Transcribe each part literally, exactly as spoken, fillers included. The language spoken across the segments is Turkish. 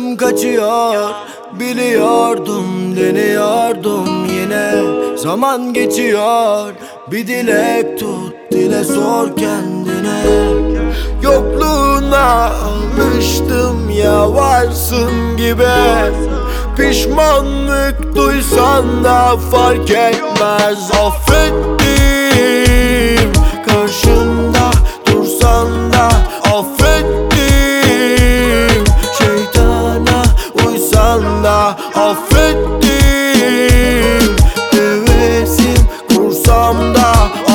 Tadım kaçıyor, biliyordum, deniyordum yine. Zaman geçiyor, bir dilek tut, dile sor kendine. Yokluğuna alıştım ya, varsın gibi. Pişmanlık duysan da fark etmez. Affettim, karşında dursan da affettim. Şeytana uysan da affettim. Hevesim kursam da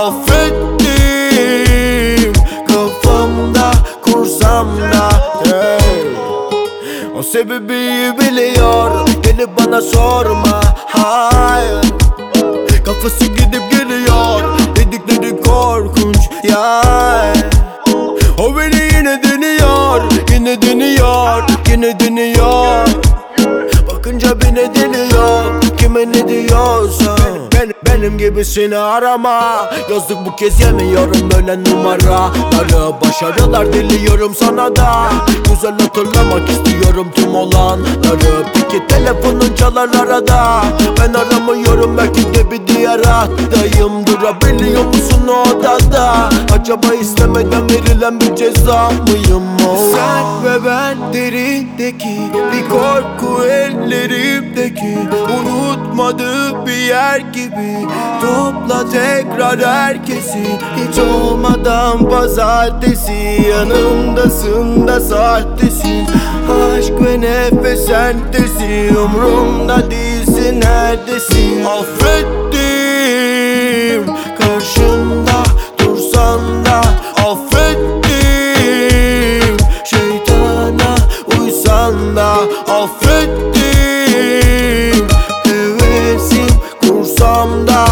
affettim. Kafamda kursam da hey. O sebebi biliyor, beni bana sorma, hayır. Kafası gidip geliyor, dedikleri korkunç ya. O beni yine deniyor, yine deniyor, yine deniyor. Bakınca beni deniyor, kime ne diyorsa. Ben, benim gibisini arama, yazdık bu kez yemiyorum böyle numaraları. Başarılar diliyorum sana da, güzel hatırlamak istiyorum tüm olanları. Peki telefonun çalar arada, ben aramıyorum, belki de bir diğer hattayım. Durabiliyor musun o odada? Acaba istemeden verilen bir ceza mıyım? Oh. Sen ve ben derindeki bir korku, ellerimdeki unutmadığı bir yer gibi. Topla tekrar herkesi, hiç olmadan pazartesi. Yanımdasın da sahtesin, aşk ve nefes sentesin. Umrumda değilsin, neredesin? Affettim, karşımda dursan da affettim. Şeytana uysan da affettim. Hevesim kursam da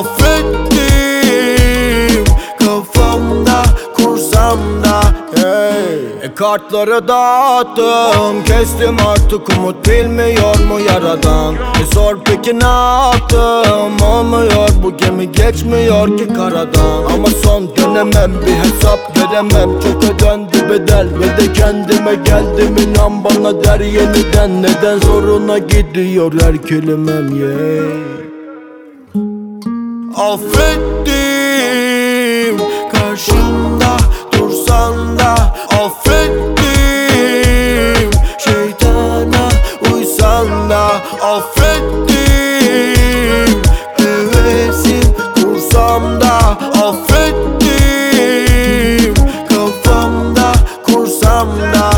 affettim. Kafamda kursam da hey. E kartları dağıttım, kestim artık, umut bilmiyor mu yaradan? E sor peki ne yaptım, olmuyor bu gemi, geçmiyor ki karadan. Ama son dönemem, bir hesap veremem, çok ödendi bedel ve de kendime geldim. İnan bana der yeniden, neden zoruna gidiyor her kelimem yeah. Affettim, karşımda dursan da affettim. Şeytana uysan da affettim. Hevesim kursam da affettim. Kafamda kursam da